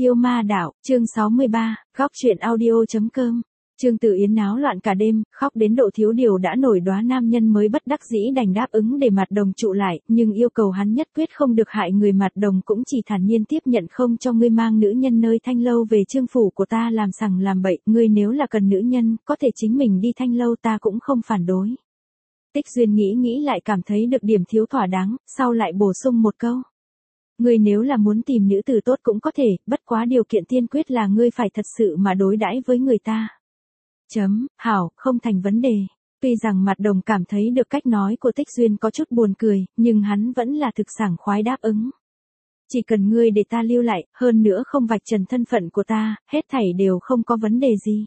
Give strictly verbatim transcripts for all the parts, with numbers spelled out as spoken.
Yêu ma đạo, chương sáu mươi ba, góc truyện audio.com. Trương Tử Yến náo loạn cả đêm, khóc đến độ thiếu điều đã nổi đóa nam nhân mới bất đắc dĩ đành đáp ứng để Mạt Đồng trụ lại, nhưng yêu cầu hắn nhất quyết không được hại người. Mạt Đồng cũng chỉ thản nhiên tiếp nhận, không cho ngươi mang nữ nhân nơi Thanh Lâu về Trương phủ của ta làm sằng làm bậy, ngươi nếu là cần nữ nhân, có thể chính mình đi Thanh Lâu, ta cũng không phản đối. Tích Duyên nghĩ nghĩ lại cảm thấy được điểm thiếu thỏa đáng, sau lại bổ sung một câu. Ngươi nếu là muốn tìm nữ tử tốt cũng có thể, bất quá điều kiện tiên quyết là ngươi phải thật sự mà đối đãi với người ta. Chấm, hảo, không thành vấn đề. Tuy rằng Mạt Đồng cảm thấy được cách nói của Tích Duyên có chút buồn cười, nhưng hắn vẫn là thực sảng khoái đáp ứng. Chỉ cần ngươi để ta lưu lại, hơn nữa không vạch trần thân phận của ta, hết thảy đều không có vấn đề gì.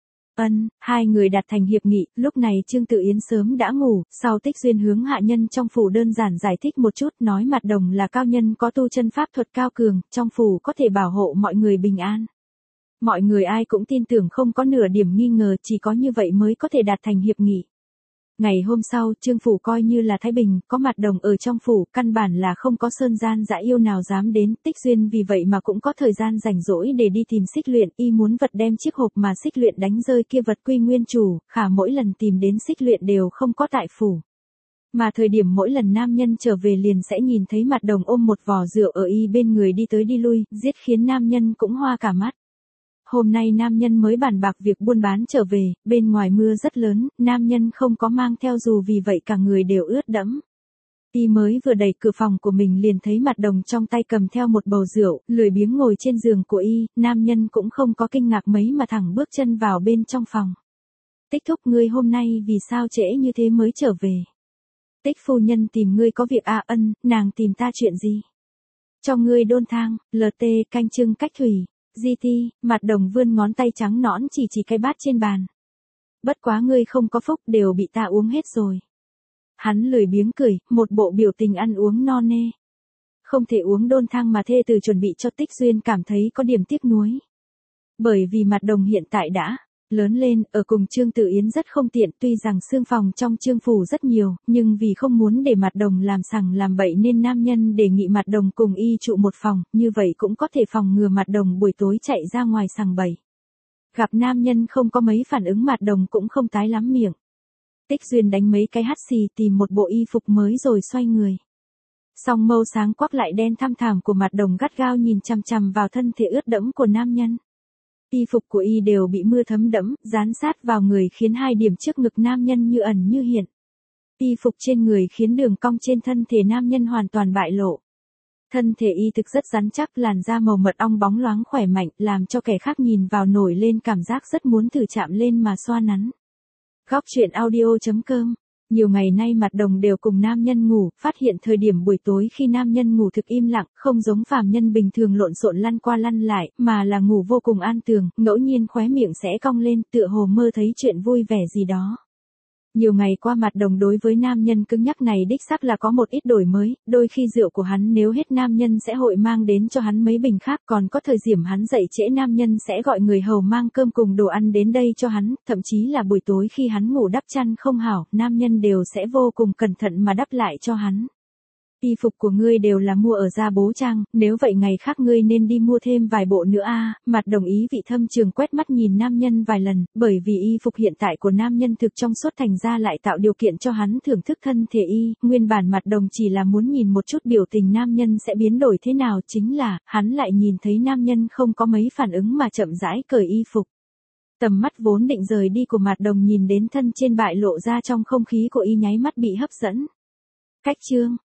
Ân, hai người đạt thành hiệp nghị, lúc này Trương Tử Yến sớm đã ngủ, sau Tích Duyên hướng hạ nhân trong phủ đơn giản giải thích một chút, nói Mạt Đồng là cao nhân có tu chân pháp thuật cao cường, trong phủ có thể bảo hộ mọi người bình an. Mọi người ai cũng tin tưởng, không có nửa điểm nghi ngờ, chỉ có như vậy mới có thể đạt thành hiệp nghị. Ngày hôm sau, Trương phủ coi như là thái bình, có Mạt Đồng ở trong phủ, căn bản là không có sơn gian dã yêu nào dám đến. Tích Duyên vì vậy mà cũng có thời gian rảnh rỗi để đi tìm Xích Luyện, y muốn vật đem chiếc hộp mà Xích Luyện đánh rơi kia vật quy nguyên chủ, khả mỗi lần tìm đến Xích Luyện đều không có tại phủ. Mà thời điểm mỗi lần nam nhân trở về liền sẽ nhìn thấy Mạt Đồng ôm một vò rượu ở y bên người đi tới đi lui, giết khiến nam nhân cũng hoa cả mắt. Hôm nay nam nhân mới bàn bạc việc buôn bán trở về, bên ngoài mưa rất lớn, nam nhân không có mang theo dù, vì vậy cả người đều ướt đẫm. Y mới vừa đẩy cửa phòng của mình liền thấy Mạt Đồng trong tay cầm theo một bầu rượu, lười biếng ngồi trên giường của y, nam nhân cũng không có kinh ngạc mấy mà thẳng bước chân vào bên trong phòng. Tích thúc, ngươi hôm nay vì sao trễ như thế mới trở về? Tích phu nhân tìm ngươi có việc à? Ân, nàng tìm ta chuyện gì? Cho ngươi đôn thang, lờ tê canh chưng cách thủy. Di ti, Mạt Đồng vươn ngón tay trắng nõn chỉ chỉ cái bát trên bàn. Bất quá ngươi không có phúc, đều bị ta uống hết rồi. Hắn lười biếng cười, một bộ biểu tình ăn uống no nê. Không thể uống đôn thang mà thê từ chuẩn bị cho. Tích Duyên cảm thấy có điểm tiếc nuối. Bởi vì Mạt Đồng hiện tại đã lớn lên, ở cùng Trương Tử Yến rất không tiện, tuy rằng xương phòng trong Trương phủ rất nhiều, nhưng vì không muốn để Mạt Đồng làm sằng làm bậy nên nam nhân đề nghị Mạt Đồng cùng y trụ một phòng, như vậy cũng có thể phòng ngừa Mạt Đồng buổi tối chạy ra ngoài sằng bậy. Gặp nam nhân không có mấy phản ứng, Mạt Đồng cũng không tái lắm miệng. Tích Duyên đánh mấy cái hắt xì tìm một bộ y phục mới rồi xoay người. Song mâu sáng quắc lại đen thăm thẳm của Mạt Đồng gắt gao nhìn chằm chằm vào thân thể ướt đẫm của nam nhân. Y phục của y đều bị mưa thấm đẫm, dán sát vào người khiến hai điểm trước ngực nam nhân như ẩn như hiện. Y phục trên người khiến đường cong trên thân thể nam nhân hoàn toàn bại lộ. Thân thể y thực rất rắn chắc, làn da màu mật ong bóng loáng khỏe mạnh, làm cho kẻ khác nhìn vào nổi lên cảm giác rất muốn thử chạm lên mà xoa nắn. Góc truyện audio.com. Nhiều ngày nay Mạt Đồng đều cùng nam nhân ngủ, phát hiện thời điểm buổi tối khi nam nhân ngủ thực im lặng, không giống phàm nhân bình thường lộn xộn lăn qua lăn lại, mà là ngủ vô cùng an tường, ngẫu nhiên khóe miệng sẽ cong lên, tựa hồ mơ thấy chuyện vui vẻ gì đó. Nhiều ngày qua Mạt Đồng đối với nam nhân cứng nhắc này đích xác là có một ít đổi mới, đôi khi rượu của hắn nếu hết nam nhân sẽ hội mang đến cho hắn mấy bình khác, còn có thời điểm hắn dậy trễ nam nhân sẽ gọi người hầu mang cơm cùng đồ ăn đến đây cho hắn, thậm chí là buổi tối khi hắn ngủ đắp chăn không hảo, nam nhân đều sẽ vô cùng cẩn thận mà đắp lại cho hắn. Y phục của ngươi đều là mua ở Gia Bố Trang, nếu vậy ngày khác ngươi nên đi mua thêm vài bộ nữa a. À, Mạt Đồng ý vị thâm trường quét mắt nhìn nam nhân vài lần, bởi vì y phục hiện tại của nam nhân thực trong suốt thành ra lại tạo điều kiện cho hắn thưởng thức thân thể y, nguyên bản Mạt Đồng chỉ là muốn nhìn một chút biểu tình nam nhân sẽ biến đổi thế nào, chính là, hắn lại nhìn thấy nam nhân không có mấy phản ứng mà chậm rãi cởi y phục. Tầm mắt vốn định rời đi của Mạt Đồng nhìn đến thân trên bại lộ ra trong không khí của y nháy mắt bị hấp dẫn. Cách chương,